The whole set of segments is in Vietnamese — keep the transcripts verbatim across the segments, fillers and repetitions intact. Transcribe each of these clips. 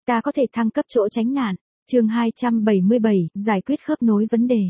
ta có thể thăng cấp chỗ tránh nạn. Chương hai trăm bảy mươi bảy, giải quyết khớp nối vấn đề.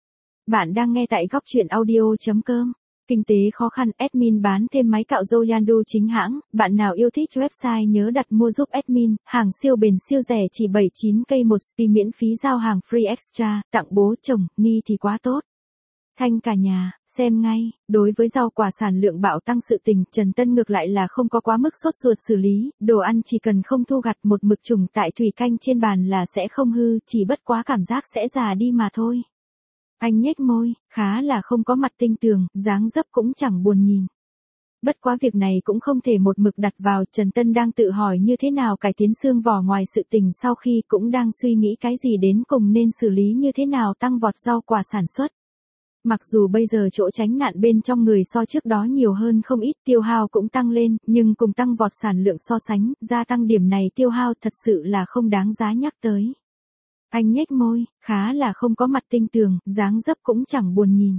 Bạn đang nghe tại góc truyện audio chấm com. Kinh tế khó khăn, admin bán thêm máy cạo râu Yandu chính hãng, bạn nào yêu thích website nhớ đặt mua giúp admin, hàng siêu bền siêu rẻ chỉ bảy mươi chín k một spi miễn phí giao hàng free extra, tặng bố chồng, ni thì quá tốt. Thanh cả nhà, xem ngay, đối với rau quả sản lượng bạo tăng sự tình, Trần Tân ngược lại là không có quá mức sốt ruột xử lý, đồ ăn chỉ cần không thu gặt một mực trùng tại thủy canh trên bàn là sẽ không hư, chỉ bất quá cảm giác sẽ già đi mà thôi. Anh nhếch môi, khá là không có mặt tinh tường, dáng dấp cũng chẳng buồn nhìn. Bất quá việc này cũng không thể một mực đặt vào, Trần Tân đang tự hỏi như thế nào cải tiến xương vỏ ngoài sự tình sau khi cũng đang suy nghĩ cái gì đến cùng nên xử lý như thế nào tăng vọt rau quả sản xuất. Mặc dù bây giờ chỗ tránh nạn bên trong người so trước đó nhiều hơn không ít, tiêu hao cũng tăng lên, nhưng cùng tăng vọt sản lượng so sánh, gia tăng điểm này tiêu hao thật sự là không đáng giá nhắc tới. Anh nhếch môi, khá là không có mặt tinh tường, dáng dấp cũng chẳng buồn nhìn.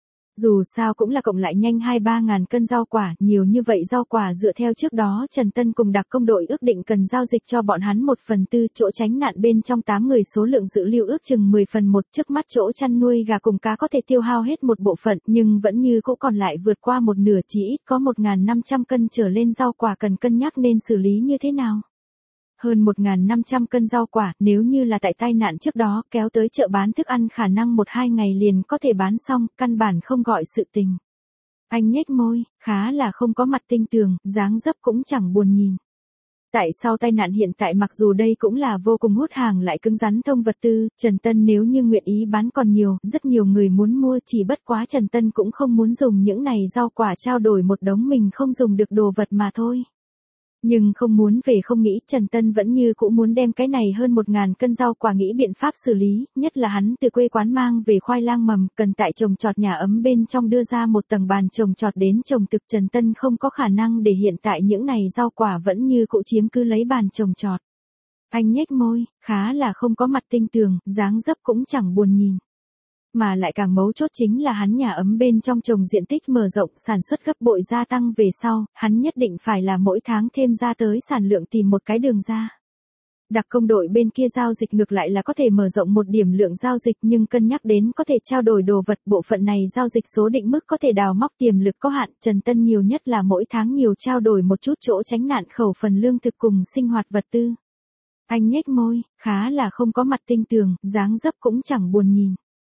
Dù sao cũng là cộng lại nhanh hai ba ngàn cân rau quả, nhiều như vậy rau quả dựa theo trước đó Trần Tân cùng đặc công đội ước định cần giao dịch cho bọn hắn một phần tư, chỗ tránh nạn bên trong tám người số lượng dự lưu ước chừng mười phần một, trước mắt chỗ chăn nuôi gà cùng cá có thể tiêu hao hết một bộ phận, nhưng vẫn như cũ còn lại vượt qua một nửa, chỉ ít có một nghìn năm trăm cân trở lên rau quả cần cân nhắc nên xử lý như thế nào. Hơn một nghìn năm trăm cân rau quả, nếu như là tại tai nạn trước đó, kéo tới chợ bán thức ăn khả năng một hai ngày liền có thể bán xong, căn bản không gọi sự tình. Anh nhếch môi, khá là không có mặt tinh tường, dáng dấp cũng chẳng buồn nhìn. Tại sau tai nạn hiện tại mặc dù đây cũng là vô cùng hút hàng lại cứng rắn thông vật tư, Trần Tân nếu như nguyện ý bán còn nhiều, rất nhiều người muốn mua, chỉ bất quá Trần Tân cũng không muốn dùng những này rau quả trao đổi một đống mình không dùng được đồ vật mà thôi. Nhưng không muốn về không nghĩ, Trần Tân vẫn như cũ muốn đem cái này hơn một ngàn cân rau quả nghĩ biện pháp xử lý, nhất là hắn từ quê quán mang về khoai lang mầm, cần tại trồng trọt nhà ấm bên trong đưa ra một tầng bàn trồng trọt đến trồng thực, Trần Tân không có khả năng để hiện tại những này rau quả vẫn như cũ chiếm cứ lấy bàn trồng trọt. Anh nhếch môi, khá là không có mặt tinh tường, dáng dấp cũng chẳng buồn nhìn. Mà lại càng mấu chốt chính là hắn nhà ấm bên trong trồng diện tích mở rộng, sản xuất gấp bội gia tăng về sau, hắn nhất định phải là mỗi tháng thêm ra tới sản lượng tìm một cái đường ra. Đặc công đội bên kia giao dịch ngược lại là có thể mở rộng một điểm lượng giao dịch, nhưng cân nhắc đến có thể trao đổi đồ vật, bộ phận này giao dịch số định mức có thể đào móc tiềm lực có hạn, Trần Tân nhiều nhất là mỗi tháng nhiều trao đổi một chút chỗ tránh nạn khẩu phần lương thực cùng sinh hoạt vật tư. Anh nhếch môi, khá là không có mặt tinh tường, dáng dấp cũng chẳng buồn nhìn.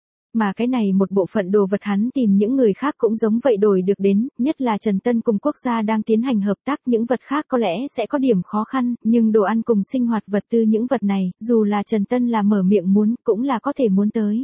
Mà cái này một bộ phận đồ vật hắn tìm những người khác cũng giống vậy đổi được đến, nhất là Trần Tân cùng quốc gia đang tiến hành hợp tác, những vật khác có lẽ sẽ có điểm khó khăn, nhưng đồ ăn cùng sinh hoạt vật tư những vật này, dù là Trần Tân là mở miệng muốn, cũng là có thể muốn tới.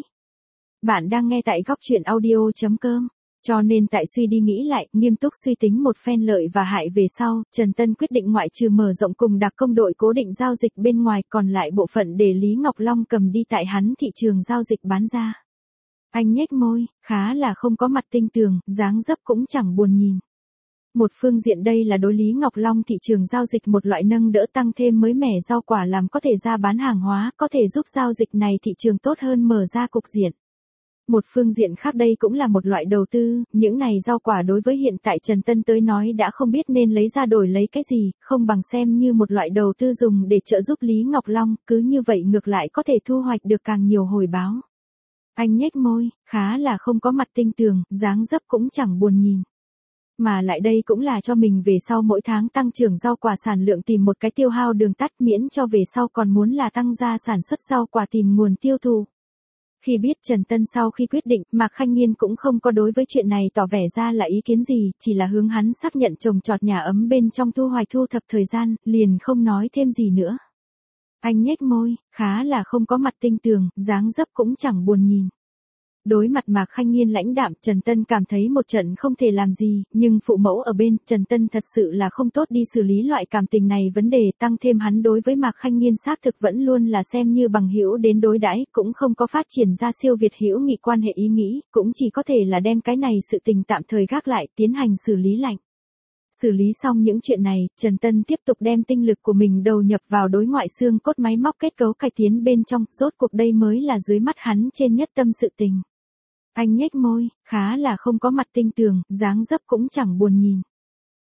Bạn đang nghe tại góc truyện audio chấm com. Cho nên tại suy đi nghĩ lại, nghiêm túc suy tính một phen lợi và hại về sau, Trần Tân quyết định ngoại trừ mở rộng cùng đặc công đội cố định giao dịch bên ngoài, còn lại bộ phận để Lý Ngọc Long cầm đi tại hắn thị trường giao dịch bán ra. Anh nhếch môi, khá là không có mặt tinh tường, dáng dấp cũng chẳng buồn nhìn. Một phương diện đây là đối Lý Ngọc Long thị trường giao dịch một loại nâng đỡ tăng thêm mới mẻ rau quả làm có thể ra bán hàng hóa, có thể giúp giao dịch này thị trường tốt hơn mở ra cục diện. Một phương diện khác đây cũng là một loại đầu tư, những này rau quả đối với hiện tại Trần Tân tới nói đã không biết nên lấy ra đổi lấy cái gì, không bằng xem như một loại đầu tư dùng để trợ giúp Lý Ngọc Long, cứ như vậy ngược lại có thể thu hoạch được càng nhiều hồi báo. Anh nhếch môi, khá là không có mặt tinh tường, dáng dấp cũng chẳng buồn nhìn. Mà lại đây cũng là cho mình về sau mỗi tháng tăng trưởng rau quả sản lượng tìm một cái tiêu hao đường tắt, miễn cho về sau còn muốn là tăng gia sản xuất rau quả tìm nguồn tiêu thụ. Khi biết Trần Tân sau khi quyết định, Mạc Khanh Nghiên cũng không có đối với chuyện này tỏ vẻ ra là ý kiến gì, chỉ là hướng hắn xác nhận trồng trọt nhà ấm bên trong thu hoạch thu thập thời gian, liền không nói thêm gì nữa. Anh nhếch môi, khá là không có mặt tinh tường, dáng dấp cũng chẳng buồn nhìn. Đối mặt Mạc Khanh Nghiên lãnh đạm, Trần Tân cảm thấy một trận không thể làm gì, nhưng phụ mẫu ở bên, Trần Tân thật sự là không tốt đi xử lý loại cảm tình này vấn đề, tăng thêm hắn đối với Mạc Khanh Nghiên xác thực vẫn luôn là xem như bằng hữu đến đối đãi, cũng không có phát triển ra siêu việt hữu nghị quan hệ ý nghĩ, cũng chỉ có thể là đem cái này sự tình tạm thời gác lại, tiến hành xử lý lạnh. Xử lý xong những chuyện này, Trần Tân tiếp tục đem tinh lực của mình đầu nhập vào đối ngoại xương cốt máy móc kết cấu cải tiến bên trong, rốt cuộc đây mới là dưới mắt hắn trên nhất tâm sự tình. Anh nhếch môi, khá là không có mặt tinh tường, dáng dấp cũng chẳng buồn nhìn.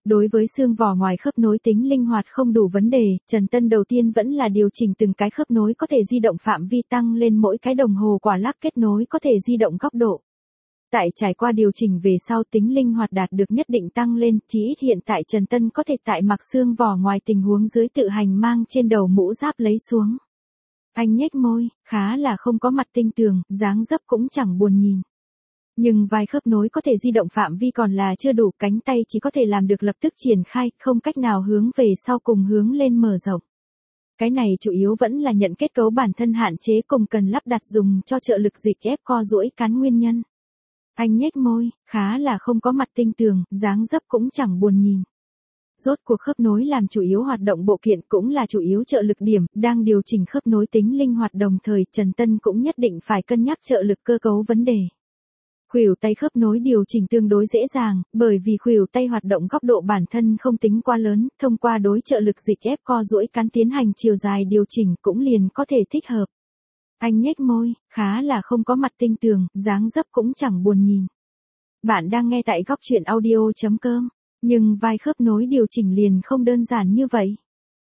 Đối với xương vỏ ngoài khớp nối tính linh hoạt không đủ vấn đề, Trần Tân đầu tiên vẫn là điều chỉnh từng cái khớp nối có thể di động phạm vi tăng lên mỗi cái đồng hồ quả lắc kết nối có thể di động góc độ. Tại trải qua điều chỉnh về sau tính linh hoạt đạt được nhất định tăng lên, chí ít hiện tại Trần Tân có thể tại mặc xương vỏ ngoài tình huống dưới tự hành mang trên đầu mũ giáp lấy xuống. Anh nhếch môi, khá là không có mặt tinh tường, dáng dấp cũng chẳng buồn nhìn. Nhưng vai khớp nối có thể di động phạm vi còn là chưa đủ, cánh tay chỉ có thể làm được lập tức triển khai, không cách nào hướng về sau cùng hướng lên mở rộng. Cái này chủ yếu vẫn là nhận kết cấu bản thân hạn chế cùng cần lắp đặt dùng cho trợ lực dịch ép co duỗi cắn nguyên nhân. Anh nhếch môi, khá là không có mặt tinh tường, dáng dấp cũng chẳng buồn nhìn. Rốt cuộc khớp nối làm chủ yếu hoạt động bộ kiện cũng là chủ yếu trợ lực điểm, đang điều chỉnh khớp nối tính linh hoạt đồng thời Trần Tân cũng nhất định phải cân nhắc trợ lực cơ cấu vấn đề. Khuỷu tay khớp nối điều chỉnh tương đối dễ dàng, bởi vì khuỷu tay hoạt động góc độ bản thân không tính quá lớn, thông qua đối trợ lực dịch ép co duỗi cắn tiến hành chiều dài điều chỉnh cũng liền có thể thích hợp. Anh nhếch môi, khá là không có mặt tinh tường, dáng dấp cũng chẳng buồn nhìn. Bạn đang nghe tại góc truyện audio chấm com, nhưng vai khớp nối điều chỉnh liền không đơn giản như vậy.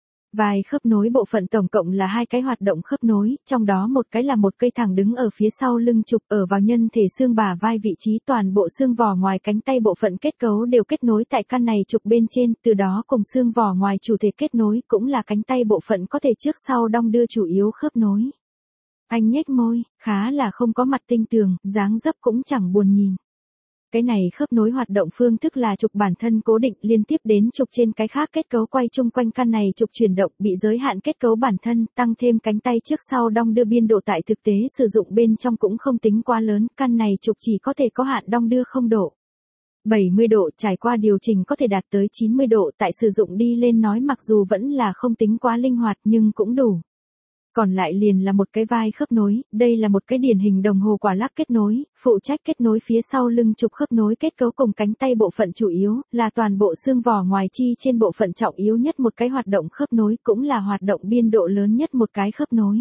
Vai khớp nối bộ phận tổng cộng là hai cái hoạt động khớp nối, trong đó một cái là một cây thẳng đứng ở phía sau lưng trục ở vào nhân thể xương bả vai vị trí, toàn bộ xương vỏ ngoài cánh tay bộ phận kết cấu đều kết nối tại căn này trục bên trên, từ đó cùng xương vỏ ngoài chủ thể kết nối cũng là cánh tay bộ phận có thể trước sau đong đưa chủ yếu khớp nối. Anh nhếch môi, khá là không có mặt tinh tường, dáng dấp cũng chẳng buồn nhìn. Cái này khớp nối hoạt động phương thức là trục bản thân cố định liên tiếp đến trục trên cái khác kết cấu quay chung quanh căn này trục chuyển động bị giới hạn kết cấu bản thân, tăng thêm cánh tay trước sau đong đưa biên độ tại thực tế sử dụng bên trong cũng không tính quá lớn, căn này trục chỉ có thể có hạn đong đưa không độ. bảy mươi độ trải qua điều chỉnh có thể đạt tới chín mươi độ tại sử dụng đi lên nói mặc dù vẫn là không tính quá linh hoạt nhưng cũng đủ. Còn lại liền là một cái vai khớp nối, đây là một cái điển hình đồng hồ quả lắc kết nối, phụ trách kết nối phía sau lưng trục khớp nối kết cấu cùng cánh tay bộ phận chủ yếu, là toàn bộ xương vỏ ngoài chi trên bộ phận trọng yếu nhất một cái hoạt động khớp nối cũng là hoạt động biên độ lớn nhất một cái khớp nối.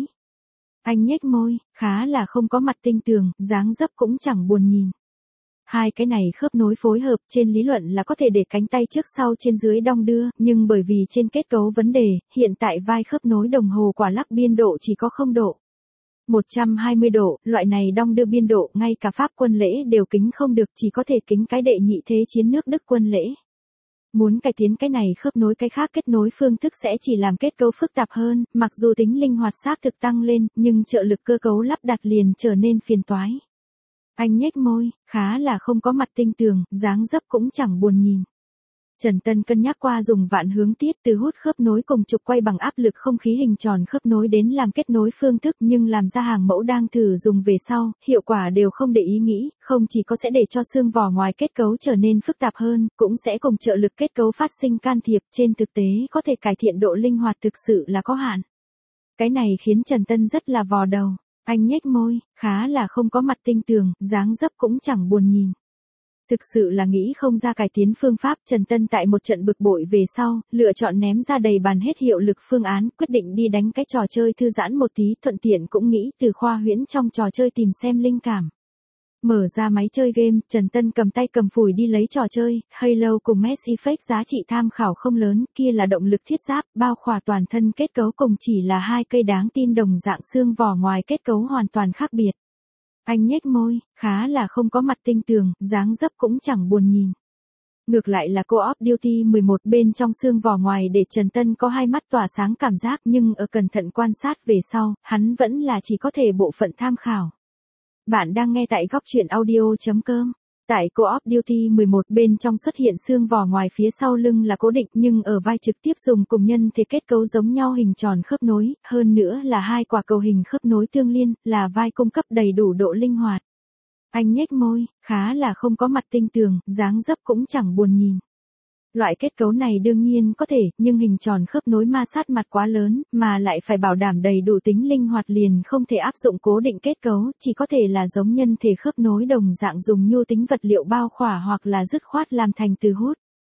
Anh nhếch môi, khá là không có mặt tinh tường, dáng dấp cũng chẳng buồn nhìn. Hai cái này khớp nối phối hợp trên lý luận là có thể để cánh tay trước sau trên dưới đong đưa, nhưng bởi vì trên kết cấu vấn đề, hiện tại vai khớp nối đồng hồ quả lắc biên độ chỉ có không độ. một trăm hai mươi độ, loại này đong đưa biên độ ngay cả Pháp quân lễ đều kính không được, chỉ có thể kính cái đệ nhị thế chiến nước Đức quân lễ. Muốn cải tiến cái này khớp nối cái khác kết nối phương thức sẽ chỉ làm kết cấu phức tạp hơn, mặc dù tính linh hoạt xác thực tăng lên, nhưng trợ lực cơ cấu lắp đặt liền trở nên phiền toái. Anh nhếch môi, khá là không có mặt tinh tường, dáng dấp cũng chẳng buồn nhìn. Trần Tân cân nhắc qua dùng vạn hướng tiết từ hút khớp nối cùng trục quay bằng áp lực không khí hình tròn khớp nối đến làm kết nối phương thức nhưng làm ra hàng mẫu đang thử dùng về sau, hiệu quả đều không để ý nghĩ, không chỉ có sẽ để cho xương vỏ ngoài kết cấu trở nên phức tạp hơn, cũng sẽ cùng trợ lực kết cấu phát sinh can thiệp, trên thực tế có thể cải thiện độ linh hoạt thực sự là có hạn. Cái này khiến Trần Tân rất là vò đầu. Anh nhếch môi, khá là không có mặt tinh tường, dáng dấp cũng chẳng buồn nhìn. Thực sự là nghĩ không ra cải tiến phương pháp, Trần Tân tại một trận bực bội về sau, lựa chọn ném ra đầy bàn hết hiệu lực phương án, quyết định đi đánh cái trò chơi thư giãn một tí, thuận tiện cũng nghĩ từ khoa huyễn trong trò chơi tìm xem linh cảm. Mở ra máy chơi game, Trần Tân cầm tay cầm phủi đi lấy trò chơi, Halo cùng Mass Effect giá trị tham khảo không lớn, kia là động lực thiết giáp, bao khỏa toàn thân kết cấu cùng chỉ là hai cây đáng tin đồng dạng xương vỏ ngoài kết cấu hoàn toàn khác biệt. Anh nhếch môi, khá là không có mặt tinh tường, dáng dấp cũng chẳng buồn nhìn. Ngược lại là Co-op Duty mười một bên trong xương vỏ ngoài để Trần Tân có hai mắt tỏa sáng cảm giác nhưng ở cẩn thận quan sát về sau, hắn vẫn là chỉ có thể bộ phận tham khảo. Bạn đang nghe tại góc truyện audio chấm com. Tại Co-op Duty mười một bên trong xuất hiện xương vỏ ngoài phía sau lưng là cố định nhưng ở vai trực tiếp dùng cùng nhân thể kết cấu giống nhau hình tròn khớp nối, hơn nữa là hai quả cầu hình khớp nối tương liên, là vai cung cấp đầy đủ độ linh hoạt. Anh nhếch môi, khá là không có mặt tinh tường, dáng dấp cũng chẳng buồn nhìn. Loại kết cấu này đương nhiên có thể, nhưng hình tròn khớp nối ma sát mặt quá lớn, mà lại phải bảo đảm đầy đủ tính linh hoạt liền không thể áp dụng cố định kết cấu, chỉ có thể là giống nhân thể khớp nối đồng dạng dùng nhu tính vật liệu bao khỏa hoặc là dứt khoát làm thành từ hút.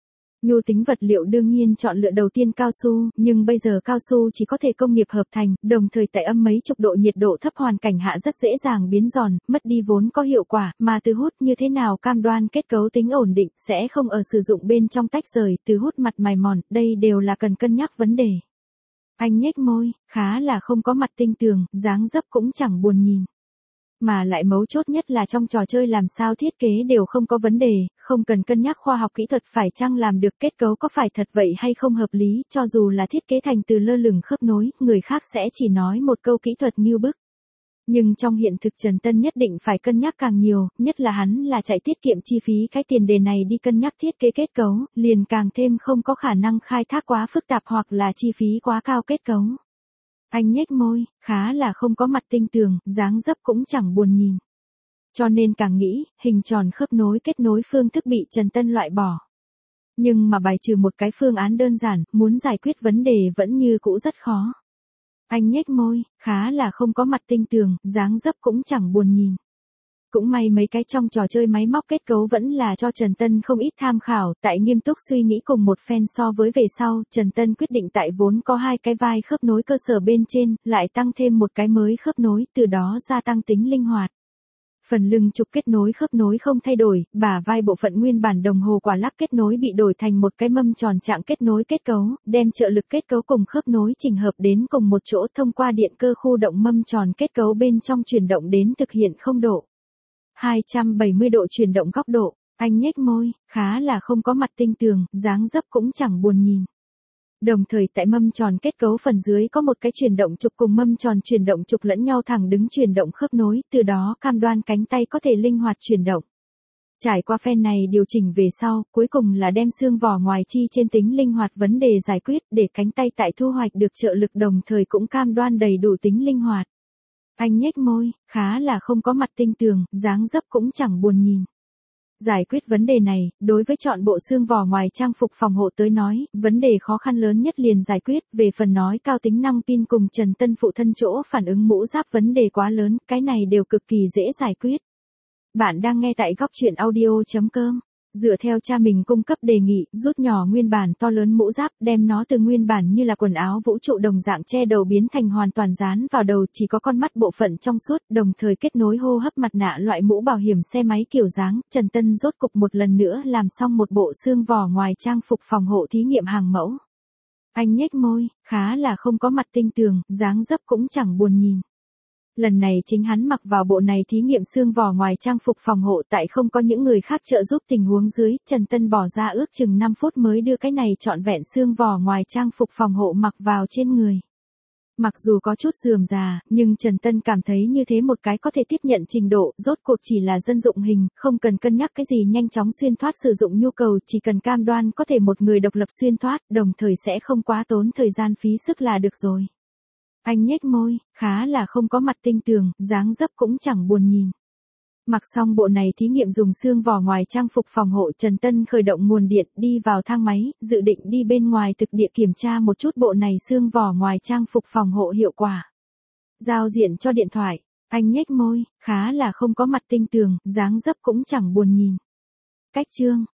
Nhu tính vật liệu đương nhiên chọn lựa đầu tiên cao su, nhưng bây giờ cao su chỉ có thể công nghiệp hợp thành, đồng thời tại âm mấy chục độ nhiệt độ thấp hoàn cảnh hạ rất dễ dàng biến giòn, mất đi vốn có hiệu quả, mà từ hút như thế nào cam đoan kết cấu tính ổn định, sẽ không ở sử dụng bên trong tách rời, từ hút mặt mài mòn, đây đều là cần cân nhắc vấn đề. Anh nhếch môi, khá là không có mặt tinh tường, dáng dấp cũng chẳng buồn nhìn. Mà lại mấu chốt nhất là trong trò chơi làm sao thiết kế đều không có vấn đề, không cần cân nhắc khoa học kỹ thuật phải chăng làm được kết cấu có phải thật vậy hay không hợp lý, cho dù là thiết kế thành từ lơ lửng khớp nối, người khác sẽ chỉ nói một câu kỹ thuật như bức. Nhưng trong hiện thực Trần Tân nhất định phải cân nhắc càng nhiều, nhất là hắn là chạy tiết kiệm chi phí cái tiền đề này đi cân nhắc thiết kế kết cấu, liền càng thêm không có khả năng khai thác quá phức tạp hoặc là chi phí quá cao kết cấu. Anh nhếch môi, khá là không có mặt tinh tường, dáng dấp cũng chẳng buồn nhìn. Cho nên càng nghĩ, hình tròn khớp nối kết nối phương thức bị Trần Tân loại bỏ. Nhưng mà bài trừ một cái phương án đơn giản, muốn giải quyết vấn đề vẫn như cũ rất khó. Anh nhếch môi, khá là không có mặt tinh tường, dáng dấp cũng chẳng buồn nhìn. Cũng may mấy cái trong trò chơi máy móc kết cấu vẫn là cho Trần Tân không ít tham khảo, tại nghiêm túc suy nghĩ cùng một phen so với về sau, Trần Tân quyết định tại vốn có hai cái vai khớp nối cơ sở bên trên, lại tăng thêm một cái mới khớp nối, từ đó gia tăng tính linh hoạt. Phần lưng trục kết nối khớp nối không thay đổi, bả vai bộ phận nguyên bản đồng hồ quả lắc kết nối bị đổi thành một cái mâm tròn trạng kết nối kết cấu, đem trợ lực kết cấu cùng khớp nối chỉnh hợp đến cùng một chỗ thông qua điện cơ khu động mâm tròn kết cấu bên trong chuyển động đến thực hiện không độ. hai trăm bảy mươi độ chuyển động góc độ, anh nhếch môi, khá là không có mặt tinh tường, dáng dấp cũng chẳng buồn nhìn. Đồng thời tại mâm tròn kết cấu phần dưới có một cái chuyển động trục cùng mâm tròn chuyển động trục lẫn nhau thẳng đứng chuyển động khớp nối, từ đó cam đoan cánh tay có thể linh hoạt chuyển động. Trải qua phen này điều chỉnh về sau, cuối cùng là đem xương vỏ ngoài chi trên tính linh hoạt vấn đề giải quyết để cánh tay tại thu hoạch được trợ lực đồng thời cũng cam đoan đầy đủ tính linh hoạt. Anh nhếch môi, khá là không có mặt tinh tường, dáng dấp cũng chẳng buồn nhìn. Giải quyết vấn đề này, đối với chọn bộ xương vỏ ngoài trang phục phòng hộ tới nói, vấn đề khó khăn lớn nhất liền giải quyết, về phần nói cao tính năng pin cùng Trần Tân phụ thân chỗ phản ứng mũ giáp vấn đề quá lớn, cái này đều cực kỳ dễ giải quyết. Bạn đang nghe tại góc truyện audio chấm com. Dựa theo cha mình cung cấp đề nghị, rút nhỏ nguyên bản to lớn mũ giáp, đem nó từ nguyên bản như là quần áo vũ trụ đồng dạng che đầu biến thành hoàn toàn dán vào đầu, chỉ có con mắt bộ phận trong suốt, đồng thời kết nối hô hấp mặt nạ loại mũ bảo hiểm xe máy kiểu dáng. Trần Tân rốt cục một lần nữa làm xong một bộ xương vỏ ngoài trang phục phòng hộ thí nghiệm hàng mẫu. Anh nhếch môi, khá là không có mặt tinh tường, dáng dấp cũng chẳng buồn nhìn. Lần này chính hắn mặc vào bộ này thí nghiệm xương vỏ ngoài trang phục phòng hộ tại không có những người khác trợ giúp tình huống dưới, Trần Tân bỏ ra ước chừng năm phút mới đưa cái này trọn vẹn xương vỏ ngoài trang phục phòng hộ mặc vào trên người. Mặc dù có chút rườm rà, nhưng Trần Tân cảm thấy như thế một cái có thể tiếp nhận trình độ, rốt cuộc chỉ là dân dụng hình, không cần cân nhắc cái gì nhanh chóng xuyên thoát sử dụng nhu cầu, chỉ cần cam đoan có thể một người độc lập xuyên thoát, đồng thời sẽ không quá tốn thời gian phí sức là được rồi. Anh nhếch môi, khá là không có mặt tinh tường, dáng dấp cũng chẳng buồn nhìn. Mặc xong bộ này thí nghiệm dùng xương vỏ ngoài trang phục phòng hộ, Trần Tân khởi động nguồn điện, đi vào thang máy, dự định đi bên ngoài thực địa kiểm tra một chút bộ này xương vỏ ngoài trang phục phòng hộ hiệu quả. Giao diện cho điện thoại, anh nhếch môi, khá là không có mặt tinh tường, dáng dấp cũng chẳng buồn nhìn. Cách chương,